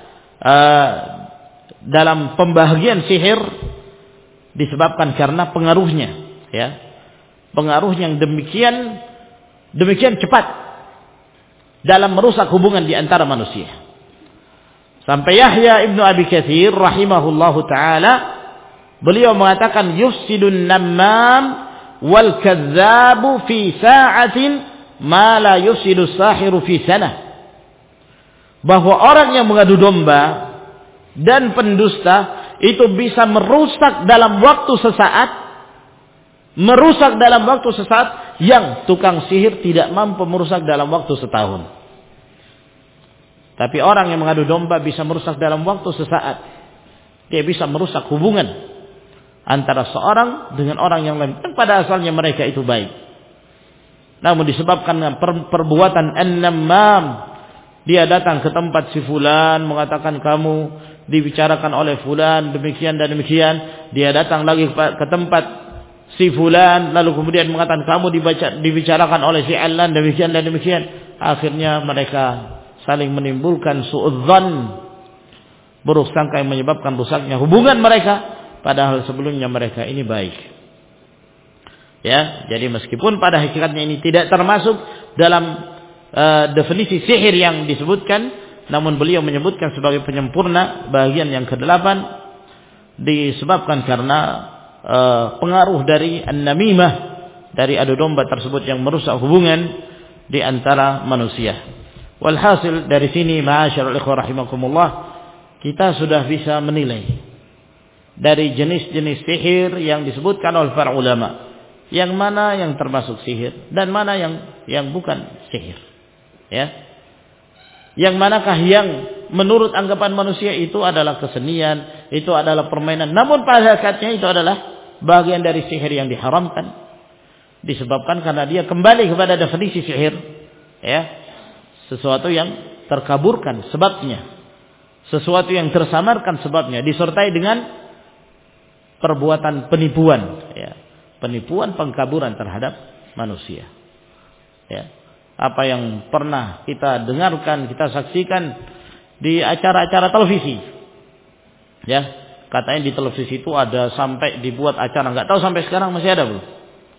dalam pembahagian sihir disebabkan karena pengaruhnya, ya. Pengaruh yang demikian cepat dalam merusak hubungan di antara manusia. Sampai Yahya Ibnu Abi Katsir rahimahullahu taala beliau mengatakan yufsidun nammam wal kadzabu fi sa'atin ma la yufsidu sahiru fi sanah. Bahwa orang yang mengadu domba dan pendusta itu bisa merusak dalam waktu sesaat, yang tukang sihir tidak mampu merusak dalam waktu setahun. Tapi orang yang mengadu domba bisa merusak dalam waktu sesaat. Dia bisa merusak hubungan antara seorang dengan orang yang lain. Dan pada asalnya mereka itu baik. Namun disebabkan perbuatan an-nammam, dia datang ke tempat si fulan mengatakan kamu dibicarakan oleh fulan demikian dan demikian. Dia datang lagi ke tempat si fulan lalu kemudian mengatakan kamu dibicarakan oleh si alan demikian dan demikian. Akhirnya mereka saling menimbulkan suudzon, buruk sangka yang menyebabkan rusaknya hubungan mereka, padahal sebelumnya mereka ini baik. Ya, jadi meskipun pada hakikatnya ini tidak termasuk dalam definisi sihir yang disebutkan, namun beliau menyebutkan sebagai penyempurna bagian yang ke-8 disebabkan karena pengaruh dari an-namimah, dari adu domba tersebut yang merusak hubungan di antara manusia. Walhasil dari sini ma'asyiral ikhwah rahimakumullah, kita sudah bisa menilai dari jenis-jenis sihir yang disebutkan oleh para ulama, yang mana yang termasuk sihir dan mana yang bukan sihir. Ya. Yang manakah yang menurut anggapan manusia itu adalah kesenian, itu adalah permainan, namun pada hakikatnya itu adalah bagian dari sihir yang diharamkan, disebabkan karena dia kembali kepada definisi sihir, ya, sesuatu yang terkaburkan sebabnya, sesuatu yang tersamarkan sebabnya, disertai dengan perbuatan penipuan, ya, penipuan pengkaburan terhadap manusia, ya. Apa yang pernah kita dengarkan, kita saksikan di acara-acara televisi, ya. Katanya di televisi itu ada sampai dibuat acara, nggak tahu sampai sekarang masih ada belum?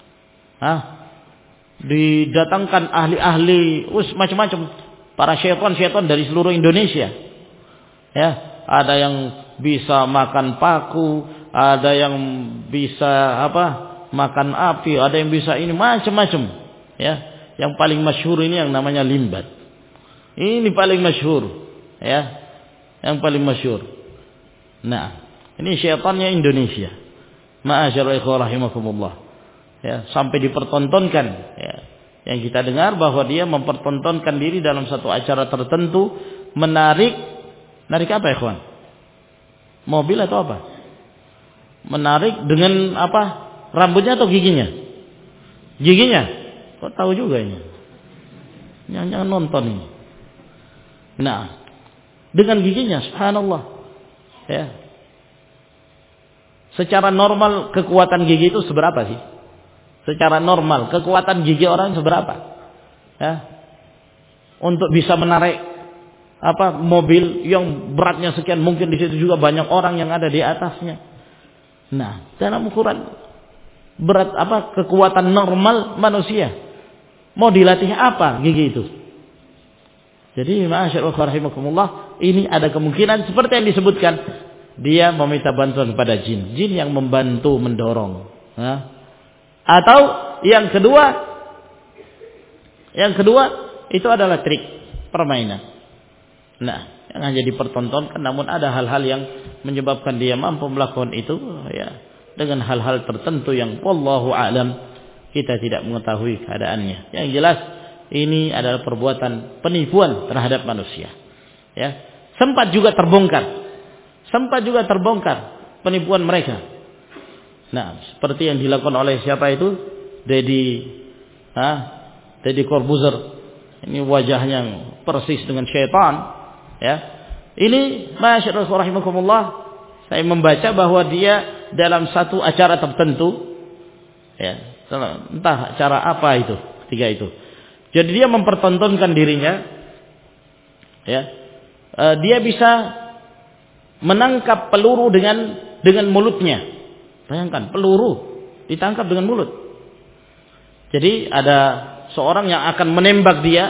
Didatangkan ahli-ahli, macam-macam, para syaitan dari seluruh Indonesia. Ya, ada yang bisa makan paku, ada yang bisa makan api, ada yang bisa ini macam-macam. Ya, yang paling masyhur ini yang namanya limbat. Ini paling masyhur, ya, yang paling masyhur. Nah, ini syaitannya Indonesia. Ma'asyiral ikhwah rahimakumullah. Ya, sampai dipertontonkan, ya. Yang kita dengar bahwa dia mempertontonkan diri dalam satu acara tertentu, menarik apa ya, ikhwan? Mobil atau apa? Menarik dengan apa? Rambutnya atau giginya? Giginya. Kok tahu juga ini? Jangan nonton ini. Nah, dengan giginya, subhanallah. Ya. Secara normal kekuatan gigi itu seberapa sih? Secara normal kekuatan gigi orang seberapa? Ya. Untuk bisa menarik mobil yang beratnya sekian, mungkin di situ juga banyak orang yang ada di atasnya. Nah, dalam ukuran berat kekuatan normal manusia, mau dilatih apa gigi itu? Jadi ma'asyiral rahimakumullah, ini ada kemungkinan seperti yang disebutkan, dia meminta bantuan kepada jin yang membantu mendorong. Atau yang kedua itu adalah trik permainan. Nah, yang hanya dipertontonkan, namun ada hal-hal yang menyebabkan dia mampu melakukan itu ya dengan hal-hal tertentu yang wallahu a'lam, kita tidak mengetahui keadaannya. Yang jelas ini adalah perbuatan penipuan terhadap manusia. Ya, sempat juga terbongkar penipuan mereka. Nah, seperti yang dilakukan oleh siapa itu? Deddy Corbuzier. Ini wajahnya persis dengan syaitan. Ya, ini masyaallah rahimakumullah, saya membaca bahwa dia dalam satu acara tertentu, ya, entah acara apa itu, ketika itu. Jadi dia mempertontonkan dirinya, ya, dia bisa menangkap peluru dengan mulutnya. Bayangkan, peluru ditangkap dengan mulut. Jadi ada seorang yang akan menembak dia,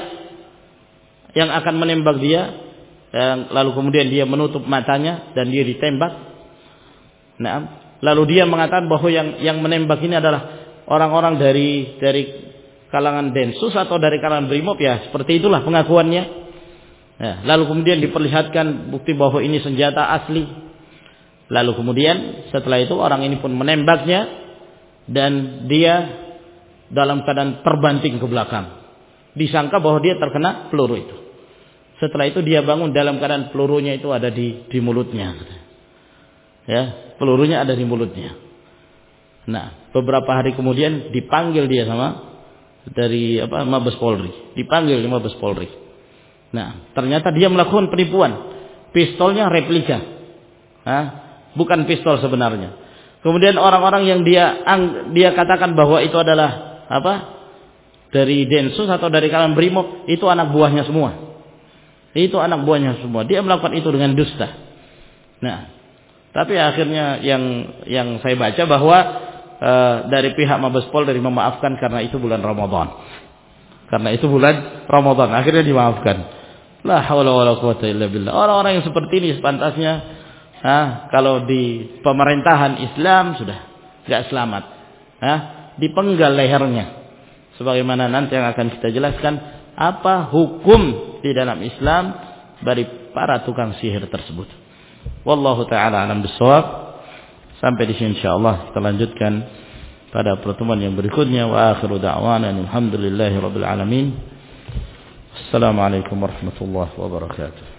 lalu kemudian dia menutup matanya dan dia ditembak. Nah, lalu dia mengatakan bahwa yang menembak ini adalah orang-orang dari kalangan Densus atau dari kalangan Brimob, ya seperti itulah pengakuannya. Nah, lalu kemudian diperlihatkan bukti bahwa ini senjata asli. Lalu kemudian setelah itu orang ini pun menembaknya dan dia dalam keadaan terbanting ke belakang. Disangka bahwa dia terkena peluru itu. Setelah itu dia bangun dalam keadaan pelurunya itu ada di mulutnya. Ya, pelurunya ada di mulutnya. Nah, beberapa hari kemudian dipanggil dia dari Mabes Polri. Dipanggil di Mabes Polri. Nah, ternyata dia melakukan penipuan. Pistolnya replika. Bukan pistol sebenarnya. Kemudian orang-orang yang dia katakan bahwa itu adalah dari Densus atau dari kalangan Brimob, itu anak buahnya semua. Dia melakukan itu dengan dusta. Nah, tapi akhirnya yang saya baca bahwa dari pihak Mabes Polri memaafkan karena itu bulan Ramadan. Akhirnya dimaafkan. La haula wala quwata illa billah. Orang-orang yang seperti ini sepantasnya kalau di pemerintahan Islam sudah enggak selamat. Dipenggal lehernya. Sebagaimana nanti yang akan kita jelaskan apa hukum di dalam Islam dari para tukang sihir tersebut. Wallahu taala alam bissawab. Sampai di sini insyaallah kita lanjutkan pada pertemuan yang berikutnya. Wa akhiru da'wana alhamdulillahirabbil alamin. Assalamualaikum warahmatullahi wabarakatuh.